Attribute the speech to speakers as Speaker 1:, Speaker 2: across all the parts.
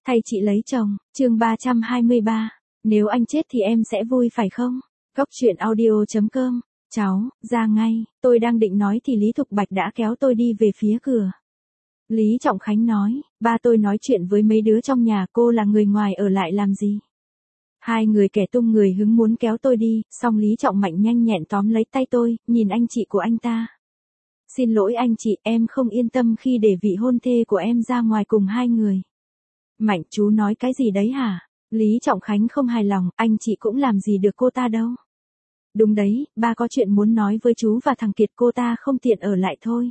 Speaker 1: Thay chị lấy chồng, chương 323. Nếu anh chết thì em sẽ vui phải không? Góc truyện audio.com. Cháu, ra ngay, tôi đang định nói thì Lý Thục Bạch đã kéo tôi đi về phía cửa. Lý Trọng Khánh nói, ba tôi nói chuyện với mấy đứa trong nhà, cô là người ngoài ở lại làm gì? Hai người kẻ tung người hứng muốn kéo tôi đi, xong Lý Trọng Mạnh nhanh nhẹn tóm lấy tay tôi, nhìn anh chị của anh ta. Xin lỗi anh chị, em không yên tâm khi để vị hôn thê của em ra ngoài cùng hai người. Mạnh, chú nói cái gì đấy hả? Lý Trọng Khánh không hài lòng, anh chị cũng làm gì được cô ta đâu. Đúng đấy, ba có chuyện muốn nói với chú và thằng Kiệt, cô ta không tiện ở lại thôi.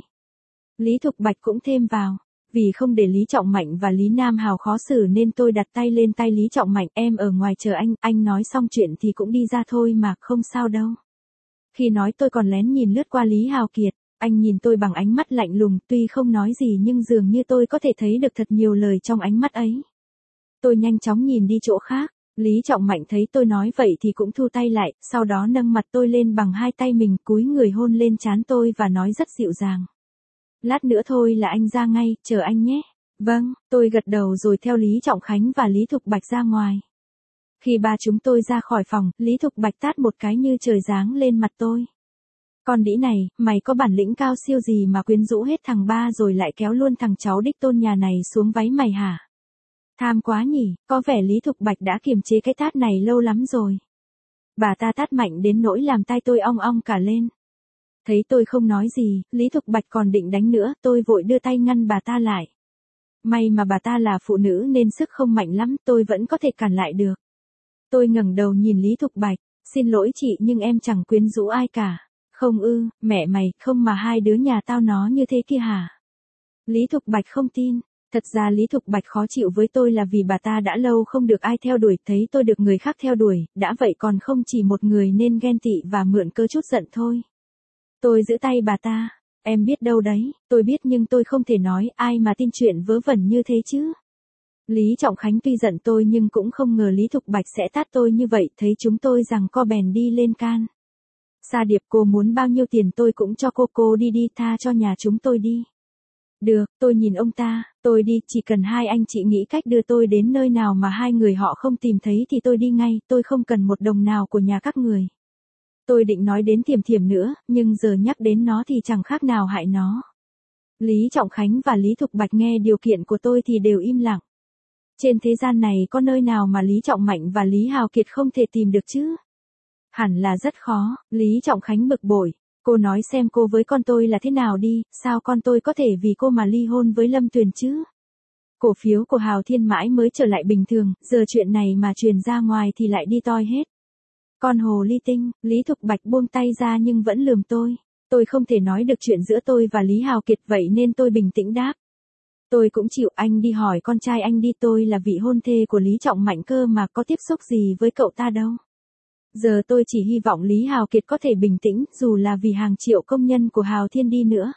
Speaker 1: Lý Thục Bạch cũng thêm vào. Vì không để Lý Trọng Mạnh và Lý Nam Hào khó xử nên tôi đặt tay lên tay Lý Trọng Mạnh, em ở ngoài chờ anh nói xong chuyện thì cũng đi ra thôi mà, không sao đâu. Khi nói tôi còn lén nhìn lướt qua Lý Hào Kiệt, anh nhìn tôi bằng ánh mắt lạnh lùng, tuy không nói gì nhưng dường như tôi có thể thấy được thật nhiều lời trong ánh mắt ấy. Tôi nhanh chóng nhìn đi chỗ khác, Lý Trọng Mạnh thấy tôi nói vậy thì cũng thu tay lại, sau đó nâng mặt tôi lên bằng hai tay mình, cúi người hôn lên trán tôi và nói rất dịu dàng. Lát nữa thôi là anh ra ngay, chờ anh nhé. Vâng, tôi gật đầu rồi theo Lý Trọng Khánh và Lý Thục Bạch ra ngoài. Khi ba chúng tôi ra khỏi phòng, Lý Thục Bạch tát một cái như trời giáng lên mặt tôi. Con đĩ này, mày có bản lĩnh cao siêu gì mà quyến rũ hết thằng ba rồi lại kéo luôn thằng cháu đích tôn nhà này xuống váy mày hả? Tham quá nhỉ, có vẻ Lý Thục Bạch đã kiềm chế cái tát này lâu lắm rồi. Bà ta tát mạnh đến nỗi làm tai tôi ong ong cả lên. Thấy tôi không nói gì, Lý Thục Bạch còn định đánh nữa, tôi vội đưa tay ngăn bà ta lại. May mà bà ta là phụ nữ nên sức không mạnh lắm, tôi vẫn có thể cản lại được. Tôi ngẩng đầu nhìn Lý Thục Bạch, xin lỗi chị nhưng em chẳng quyến rũ ai cả. Không ư, mẹ mày, không mà hai đứa nhà tao nó như thế kia hả? Lý Thục Bạch không tin. Thật ra Lý Thục Bạch khó chịu với tôi là vì bà ta đã lâu không được ai theo đuổi, thấy tôi được người khác theo đuổi, đã vậy còn không chỉ một người nên ghen tị và mượn cơ chút giận thôi. Tôi giữ tay bà ta, em biết đâu đấy, tôi biết nhưng tôi không thể nói, ai mà tin chuyện vớ vẩn như thế chứ. Lý Trọng Khánh tuy giận tôi nhưng cũng không ngờ Lý Thục Bạch sẽ tát tôi như vậy, thấy chúng tôi giằng co bèn đi lên can. Sa Điệp, cô muốn bao nhiêu tiền tôi cũng cho cô đi tha cho nhà chúng tôi đi. Được, tôi nhìn ông ta, tôi đi, chỉ cần hai anh chị nghĩ cách đưa tôi đến nơi nào mà hai người họ không tìm thấy thì tôi đi ngay, tôi không cần một đồng nào của nhà các người. Tôi định nói đến Thiểm Thiểm nữa, nhưng giờ nhắc đến nó thì chẳng khác nào hại nó. Lý Trọng Khánh và Lý Thục Bạch nghe điều kiện của tôi thì đều im lặng. Trên thế gian này có nơi nào mà Lý Trọng Mạnh và Lý Hào Kiệt không thể tìm được chứ? Hẳn là rất khó, Lý Trọng Khánh bực bội. Cô nói xem cô với con tôi là thế nào đi, sao con tôi có thể vì cô mà ly hôn với Lâm Tuyền chứ? Cổ phiếu của Hào Thiên mãi mới trở lại bình thường, giờ chuyện này mà truyền ra ngoài thì lại đi toi hết. Con hồ ly tinh, Lý Thục Bạch buông tay ra nhưng vẫn lườm tôi. Tôi không thể nói được chuyện giữa tôi và Lý Hào Kiệt vậy nên tôi bình tĩnh đáp. Tôi cũng chịu, anh đi hỏi con trai anh đi, tôi là vị hôn thê của Lý Trọng Mạnh cơ mà có tiếp xúc gì với cậu ta đâu. Giờ tôi chỉ hy vọng Lý Hào Kiệt có thể bình tĩnh, dù là vì hàng triệu công nhân của Hào Thiên đi nữa.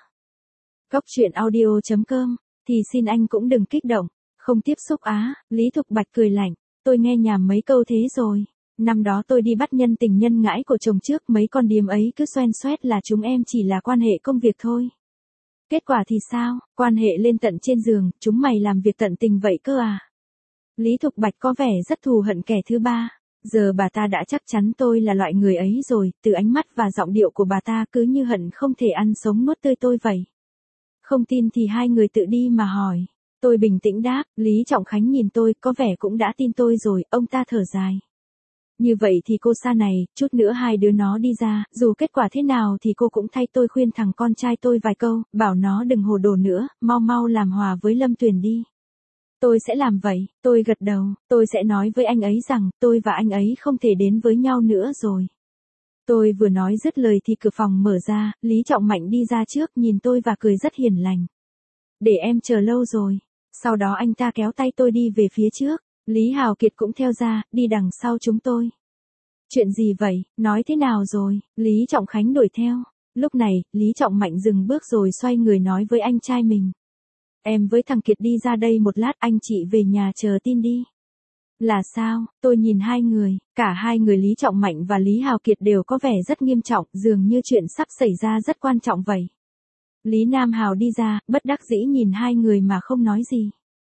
Speaker 1: Góc truyện audio.com, thì xin anh cũng đừng kích động, không tiếp xúc á, Lý Thục Bạch cười lạnh, tôi nghe nhảm mấy câu thế rồi. Năm đó tôi đi bắt nhân tình nhân ngãi của chồng trước, mấy con điếm ấy cứ xoen xoét là chúng em chỉ là quan hệ công việc thôi. Kết quả thì sao, quan hệ lên tận trên giường, chúng mày làm việc tận tình vậy cơ à? Lý Thục Bạch có vẻ rất thù hận kẻ thứ ba. Giờ bà ta đã chắc chắn tôi là loại người ấy rồi, từ ánh mắt và giọng điệu của bà ta cứ như hận không thể ăn sống nuốt tươi tôi vậy. Không tin thì hai người tự đi mà hỏi. Tôi bình tĩnh đáp, Lý Trọng Khánh nhìn tôi, có vẻ cũng đã tin tôi rồi, ông ta thở dài. Như vậy thì cô Sa này, chút nữa hai đứa nó đi ra, dù kết quả thế nào thì cô cũng thay tôi khuyên thằng con trai tôi vài câu, bảo nó đừng hồ đồ nữa, mau mau làm hòa với Lâm Tuyền đi. Tôi sẽ làm vậy, tôi gật đầu, tôi sẽ nói với anh ấy rằng, tôi và anh ấy không thể đến với nhau nữa rồi. Tôi vừa nói dứt lời thì cửa phòng mở ra, Lý Trọng Mạnh đi ra trước nhìn tôi và cười rất hiền lành. Để em chờ lâu rồi. Sau đó anh ta kéo tay tôi đi về phía trước, Lý Hào Kiệt cũng theo ra, đi đằng sau chúng tôi. Chuyện gì vậy, nói thế nào rồi, Lý Trọng Khánh đuổi theo. Lúc này, Lý Trọng Mạnh dừng bước rồi xoay người nói với anh trai mình. Em với thằng Kiệt đi ra đây một lát, anh chị về nhà chờ tin đi. Là sao, tôi nhìn hai người, cả hai người Lý Trọng Mạnh và Lý Hào Kiệt đều có vẻ rất nghiêm trọng, dường như chuyện sắp xảy ra rất quan trọng vậy. Lý Nam Hào đi ra, bất đắc dĩ nhìn hai người mà không nói gì.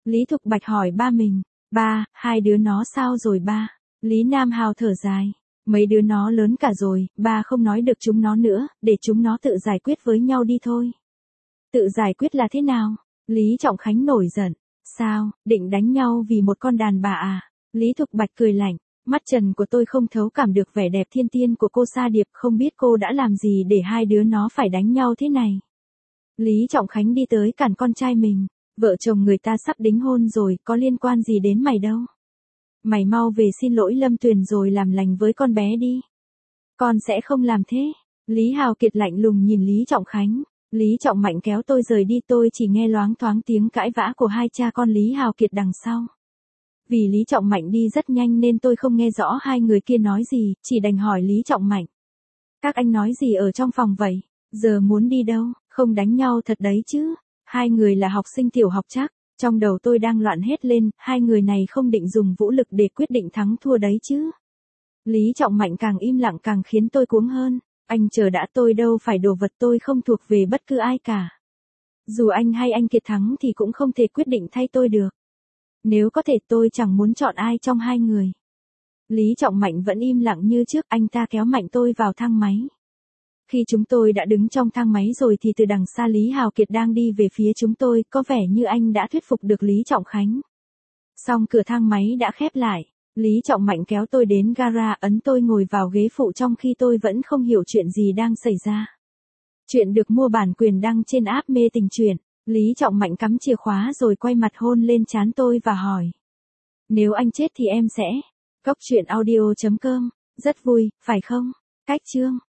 Speaker 1: Lý Thục Bạch hỏi ba mình. Ba, hai đứa nó sao rồi ba? Lý Nam Hào thở dài. Mấy đứa nó lớn cả rồi, ba không nói được chúng nó nữa, để chúng nó tự giải quyết với nhau đi thôi. Tự giải quyết là thế nào? Lý Trọng Khánh nổi giận. Sao, định đánh nhau vì một con đàn bà à? Lý Thục Bạch cười lạnh. Mắt trần của tôi không thấu cảm được vẻ đẹp thiên tiên của cô Sa Điệp, không biết cô đã làm gì để hai đứa nó phải đánh nhau thế này. Lý Trọng Khánh đi tới cản con trai mình. Vợ chồng người ta sắp đính hôn rồi, có liên quan gì đến mày đâu. Mày mau về xin lỗi Lâm Tuyền rồi làm lành với con bé đi. Con sẽ không làm thế. Lý Hào Kiệt lạnh lùng nhìn Lý Trọng Khánh. Lý Trọng Mạnh kéo tôi rời đi, tôi chỉ nghe loáng thoáng tiếng cãi vã của hai cha con Lý Hào Kiệt đằng sau. Vì Lý Trọng Mạnh đi rất nhanh nên tôi không nghe rõ hai người kia nói gì, chỉ đành hỏi Lý Trọng Mạnh. Các anh nói gì ở trong phòng vậy? Giờ muốn đi đâu? Không đánh nhau thật đấy chứ? Hai người là học sinh tiểu học chắc. Trong đầu tôi đang loạn hết lên, hai người này không định dùng vũ lực để quyết định thắng thua đấy chứ. Lý Trọng Mạnh càng im lặng càng khiến tôi cuống hơn. Anh chờ đã, tôi đâu phải đồ vật, tôi không thuộc về bất cứ ai cả. Dù anh hay anh Kiệt thắng thì cũng không thể quyết định thay tôi được. Nếu có thể tôi chẳng muốn chọn ai trong hai người. Lý Trọng Mạnh vẫn im lặng như trước, anh ta kéo mạnh tôi vào thang máy. Khi chúng tôi đã đứng trong thang máy rồi thì từ đằng xa Lý Hào Kiệt đang đi về phía chúng tôi, có vẻ như anh đã thuyết phục được Lý Trọng Khánh. Xong cửa thang máy đã khép lại, Lý Trọng Mạnh kéo tôi đến gara, ấn tôi ngồi vào ghế phụ trong khi tôi vẫn không hiểu chuyện gì đang xảy ra. Chuyện được mua bản quyền đăng trên app Mê Tình Truyện. Lý Trọng Mạnh cắm chìa khóa rồi quay mặt hôn lên trán tôi và hỏi. Nếu anh chết thì em sẽ. Cốc truyện audio.com. Rất vui, phải không? Cách chương.